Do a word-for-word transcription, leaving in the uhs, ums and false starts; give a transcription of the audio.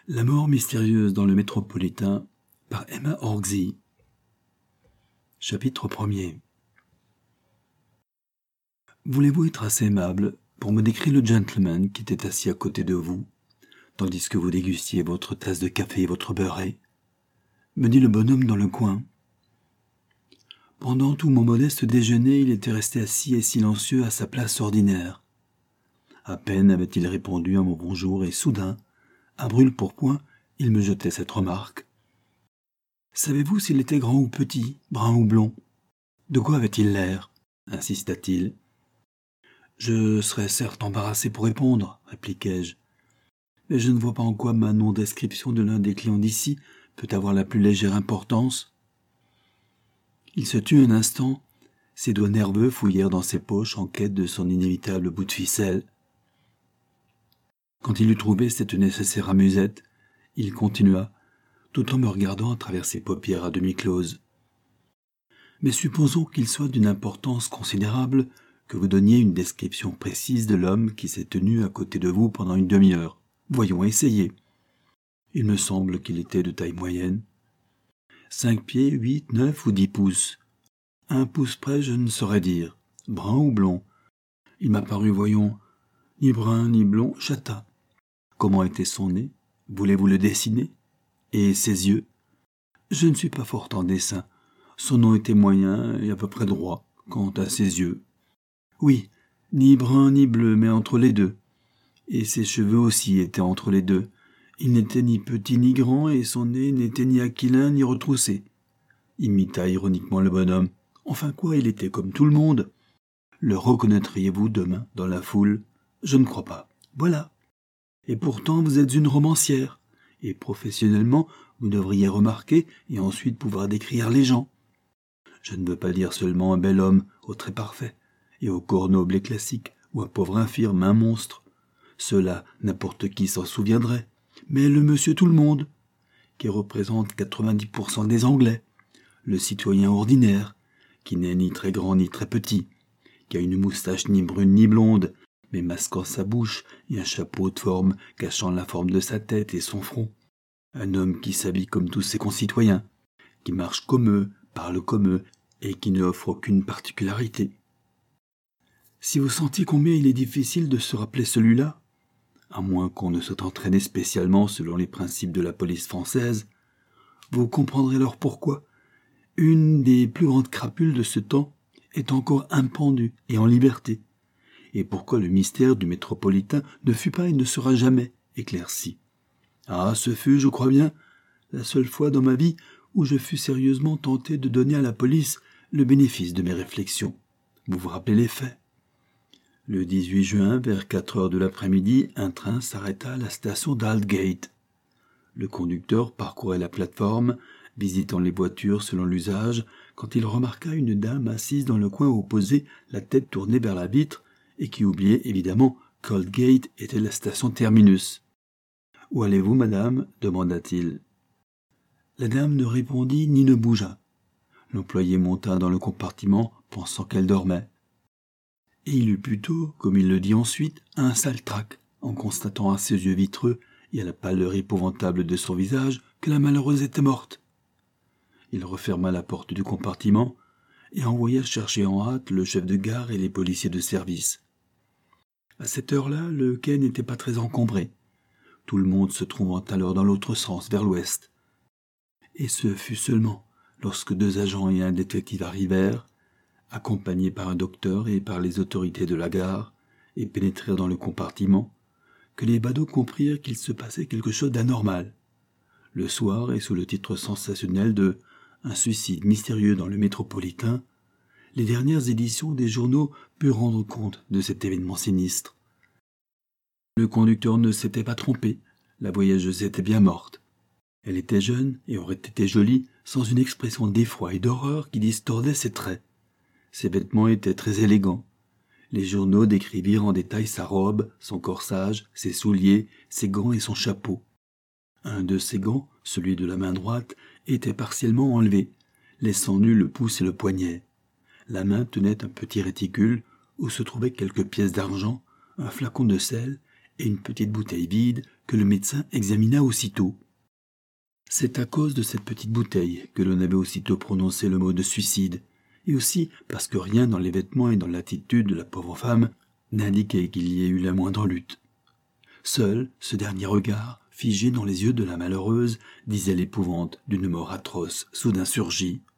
La mort mystérieuse dans le Métropolitain par Emma Orczy. Chapitre premier. Voulez-vous être assez aimable pour me décrire le gentleman qui était assis à côté de vous, tandis que vous dégustiez votre tasse de café et votre beurré? Me dit le bonhomme dans le coin. Pendant tout mon modeste déjeuner, il était resté assis et silencieux à sa place ordinaire. À peine avait-il répondu à mon bonjour et soudain, à brûle-pourpoint, il me jetait cette remarque. « Savez-vous s'il était grand ou petit, brun ou blond? De quoi avait-il l'air » insista-t-il. « Je serais certes embarrassé pour répondre, » répliquai-je. « Mais je ne vois pas en quoi ma non-description de l'un des clients d'ici peut avoir la plus légère importance. » Il se tut un instant, ses doigts nerveux fouillèrent dans ses poches en quête de son inévitable bout de ficelle. Quand il eut trouvé cette nécessaire amusette, il continua, tout en me regardant à travers ses paupières à demi closes. « Mais supposons qu'il soit d'une importance considérable que vous donniez une description précise de l'homme qui s'est tenu à côté de vous pendant une demi-heure. Voyons, essayez. Il me semble qu'il était de taille moyenne. Cinq pieds, huit, neuf ou dix pouces. Un pouce près, je ne saurais dire. Brun ou blond. Il m'a paru, voyons, ni brun ni blond, châtain. Comment était son nez? Voulez-vous le dessiner? Et ses yeux? Je ne suis pas fort en dessin. Son nom était moyen et à peu près droit, quant à ses yeux. Oui, ni brun ni bleu, mais entre les deux. Et ses cheveux aussi étaient entre les deux. Il n'était ni petit ni grand, et son nez n'était ni aquilin ni retroussé. Imita ironiquement le bonhomme. Enfin quoi, il était comme tout le monde. Le reconnaîtriez-vous demain dans la foule? Je ne crois pas. Voilà. Et pourtant vous êtes une romancière, et professionnellement vous devriez remarquer et ensuite pouvoir décrire les gens. Je ne veux pas dire seulement un bel homme au trait parfait, et au corps noble et classique, ou un pauvre infirme, un monstre. Cela, n'importe qui s'en souviendrait. Mais le monsieur tout-le-monde, qui représente quatre-vingt-dix pour cent des Anglais, le citoyen ordinaire, qui n'est ni très grand ni très petit, qui a une moustache ni brune ni blonde, mais masquant sa bouche et un chapeau de forme cachant la forme de sa tête et son front. Un homme qui s'habille comme tous ses concitoyens, qui marche comme eux, parle comme eux, et qui ne offre aucune particularité. Si vous sentiez combien il est difficile de se rappeler celui-là, à moins qu'on ne soit entraîné spécialement selon les principes de la police française, vous comprendrez alors pourquoi une des plus grandes crapules de ce temps est encore impendue et en liberté, et pourquoi le mystère du Métropolitain ne fut pas et ne sera jamais éclairci. Ah, ce fut, je crois bien, la seule fois dans ma vie où je fus sérieusement tenté de donner à la police le bénéfice de mes réflexions. Vous vous rappelez les faits? Le dix-huit juin, vers quatre heures de l'après-midi, un train s'arrêta à la station d'Aldgate. Le conducteur parcourait la plateforme, visitant les voitures selon l'usage, quand il remarqua une dame assise dans le coin opposé, la tête tournée vers la vitre, et qui oubliait évidemment qu'Aldgate était la station terminus. « Où allez-vous, madame » demanda-t-il. La dame ne répondit ni ne bougea. L'employé monta dans le compartiment, pensant qu'elle dormait. Et il eut plutôt, comme il le dit ensuite, un sale trac, en constatant à ses yeux vitreux et à la pâleur épouvantable de son visage que la malheureuse était morte. Il referma la porte du compartiment et envoya chercher en hâte le chef de gare et les policiers de service. À cette heure-là, le quai n'était pas très encombré, tout le monde se trouvant alors dans l'autre sens, vers l'ouest. Et ce fut seulement lorsque deux agents et un détective arrivèrent, accompagnés par un docteur et par les autorités de la gare, et pénétrèrent dans le compartiment, que les badauds comprirent qu'il se passait quelque chose d'anormal. Le soir, et sous le titre sensationnel de « Un suicide mystérieux dans le Métropolitain », les dernières éditions des journaux purent rendre compte de cet événement sinistre. Le conducteur ne s'était pas trompé, la voyageuse était bien morte. Elle était jeune et aurait été jolie sans une expression d'effroi et d'horreur qui distordait ses traits. Ses vêtements étaient très élégants. Les journaux décrivirent en détail sa robe, son corsage, ses souliers, ses gants et son chapeau. Un de ses gants, celui de la main droite, était partiellement enlevé, laissant nus le pouce et le poignet. La main tenait un petit réticule où se trouvaient quelques pièces d'argent, un flacon de sel et une petite bouteille vide que le médecin examina aussitôt. C'est à cause de cette petite bouteille que l'on avait aussitôt prononcé le mot de suicide, et aussi parce que rien dans les vêtements et dans l'attitude de la pauvre femme n'indiquait qu'il y ait eu la moindre lutte. Seul ce dernier regard, figé dans les yeux de la malheureuse, disait l'épouvante d'une mort atroce soudain surgie